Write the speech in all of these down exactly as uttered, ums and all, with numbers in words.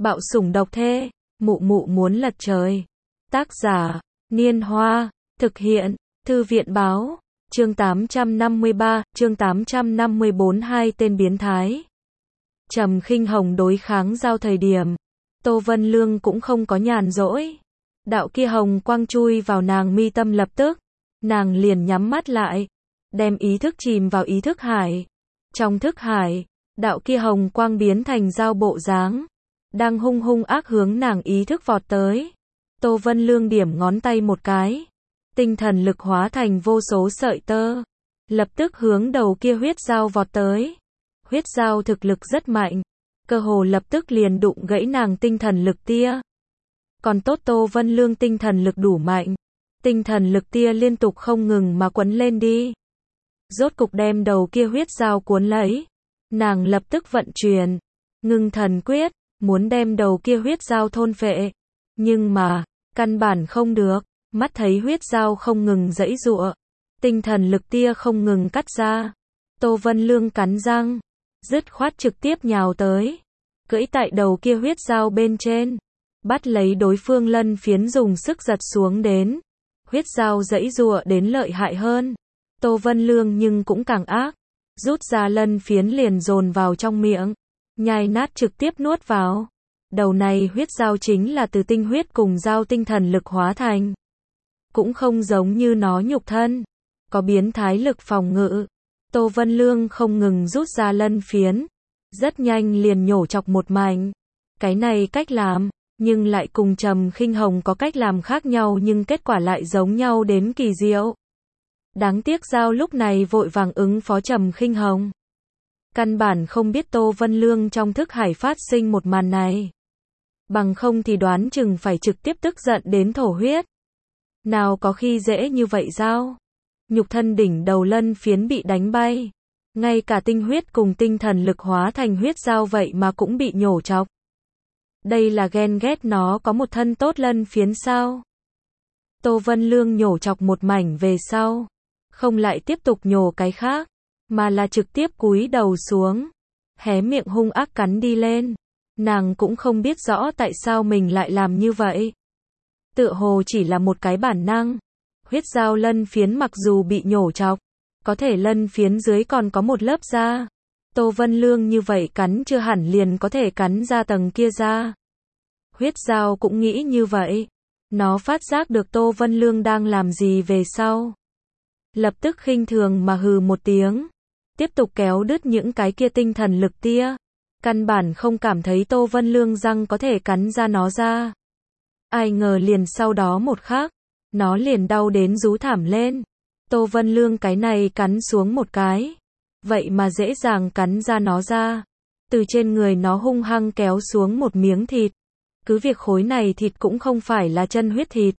Bạo sủng độc thê, mụ mụ muốn lật trời. Tác giả, Niên Hoa, thực hiện, Thư viện báo, chương tám trăm năm mươi ba, chương tám trăm năm mươi bốn hai tên biến thái. Trầm Khinh Hồng đối kháng giao thời điểm, Tô Vân Lương cũng không có nhàn rỗi. Đạo kia hồng quang chui vào nàng mi tâm lập tức, nàng liền nhắm mắt lại, đem ý thức chìm vào ý thức hải. Trong thức hải, đạo kia hồng quang biến thành dao bộ dáng, đang hung hung ác hướng nàng ý thức vọt tới. Tô Vân Lương điểm ngón tay một cái, tinh thần lực hóa thành vô số sợi tơ, lập tức hướng đầu kia huyết dao vọt tới. Huyết dao thực lực rất mạnh, cơ hồ lập tức liền đụng gãy nàng tinh thần lực tia. Còn tốt Tô Vân Lương tinh thần lực đủ mạnh, tinh thần lực tia liên tục không ngừng mà quấn lên đi. Rốt cục đem đầu kia huyết dao cuốn lấy, nàng lập tức vận chuyển, ngưng thần quyết, muốn đem đầu kia huyết dao thôn phệ. Nhưng mà, căn bản không được, mắt thấy huyết dao không ngừng giãy giụa, tinh thần lực tia không ngừng cắt ra. Tô Vân Lương cắn răng, dứt khoát trực tiếp nhào tới, cưỡi tại đầu kia huyết dao bên trên, bắt lấy đối phương lân phiến dùng sức giật xuống đến. Huyết dao giãy giụa đến lợi hại hơn, Tô Vân Lương nhưng cũng càng ác, rút ra lân phiến liền dồn vào trong miệng, nhai nát trực tiếp nuốt vào. Đầu này huyết dao chính là từ tinh huyết cùng dao tinh thần lực hóa thành, cũng không giống như nó nhục thân, có biến thái lực phòng ngự. Tô Vân Lương không ngừng rút ra lân phiến, rất nhanh liền nhổ chọc một mảnh. Cái này cách làm, nhưng lại cùng Trầm Khinh Hồng có cách làm khác nhau nhưng kết quả lại giống nhau đến kỳ diệu. Đáng tiếc dao lúc này vội vàng ứng phó Trầm Khinh Hồng, căn bản không biết Tô Vân Lương trong thức hải phát sinh một màn này. Bằng không thì đoán chừng phải trực tiếp tức giận đến thổ huyết. Nào có khi dễ như vậy dao. Nhục thân đỉnh đầu lân phiến bị đánh bay, ngay cả tinh huyết cùng tinh thần lực hóa thành huyết dao vậy mà cũng bị nhổ chọc. Đây là ghen ghét nó có một thân tốt lân phiến sao? Tô Vân Lương nhổ chọc một mảnh về sau, không lại tiếp tục nhổ cái khác, mà là trực tiếp cúi đầu xuống, hé miệng hung ác cắn đi lên. Nàng cũng không biết rõ tại sao mình lại làm như vậy. Tựa hồ chỉ là một cái bản năng. Huyết dao lân phiến mặc dù bị nhổ chọc, có thể lân phiến dưới còn có một lớp da. Tô Vân Lương như vậy cắn chưa hẳn liền có thể cắn ra tầng kia da. Huyết dao cũng nghĩ như vậy. Nó phát giác được Tô Vân Lương đang làm gì về sau, lập tức khinh thường mà hừ một tiếng, tiếp tục kéo đứt những cái kia tinh thần lực tia. Căn bản không cảm thấy Tô Vân Lương răng có thể cắn ra nó ra. Ai ngờ liền sau đó một khắc, nó liền đau đến rú thảm lên. Tô Vân Lương cái này cắn xuống một cái, vậy mà dễ dàng cắn ra nó ra. Từ trên người nó hung hăng kéo xuống một miếng thịt. Cứ việc khối này thịt cũng không phải là chân huyết thịt,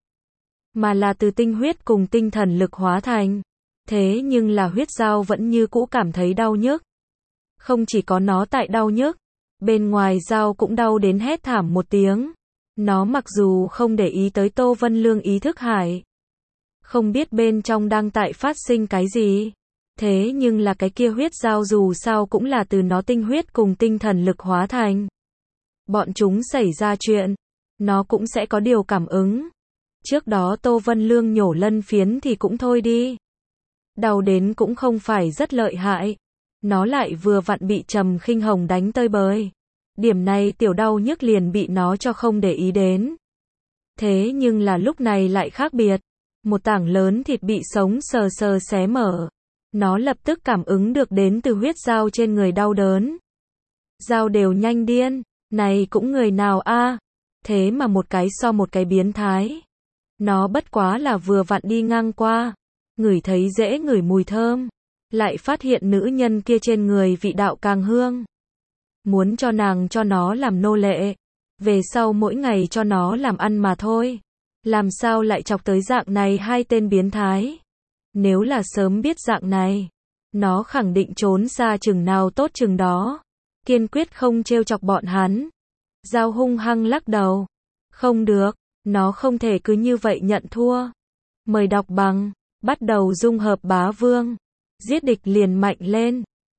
mà là từ tinh huyết cùng tinh thần lực hóa thành. Thế nhưng là huyết dao vẫn như cũ cảm thấy đau nhức. Không chỉ có nó tại đau nhức, bên ngoài dao cũng đau đến hét thảm một tiếng. Nó mặc dù không để ý tới Tô Vân Lương ý thức hải, không biết bên trong đang tại phát sinh cái gì, thế nhưng là cái kia huyết dao dù sao cũng là từ nó tinh huyết cùng tinh thần lực hóa thành. Bọn chúng xảy ra chuyện, nó cũng sẽ có điều cảm ứng. Trước đó Tô Vân Lương nhổ lân phiến thì cũng thôi đi, đau đến cũng không phải rất lợi hại. Nó lại vừa vặn bị Trầm Khinh Hồng đánh tơi bời. Điểm này tiểu đau nhức liền bị nó cho không để ý đến. Thế nhưng là lúc này lại khác biệt. Một tảng lớn thịt bị sống sờ sờ xé mở. Nó lập tức cảm ứng được đến từ huyết dao trên người đau đớn. Dao đều nhanh điên. Này cũng người nào a? Thế mà một cái so một cái biến thái. Nó bất quá là vừa vặn đi ngang qua, ngửi thấy dễ ngửi mùi thơm, lại phát hiện nữ nhân kia trên người vị đạo càng hương. Muốn cho nàng cho nó làm nô lệ, về sau mỗi ngày cho nó làm ăn mà thôi. Làm sao lại chọc tới dạng này hai tên biến thái? Nếu là sớm biết dạng này, nó khẳng định trốn xa chừng nào tốt chừng đó, kiên quyết không trêu chọc bọn hắn. Dao hung hăng lắc đầu. Không được, nó không thể cứ như vậy nhận thua. Mời đọc bằng, bắt đầu dung hợp bá vương. Giết địch liền mạnh lên.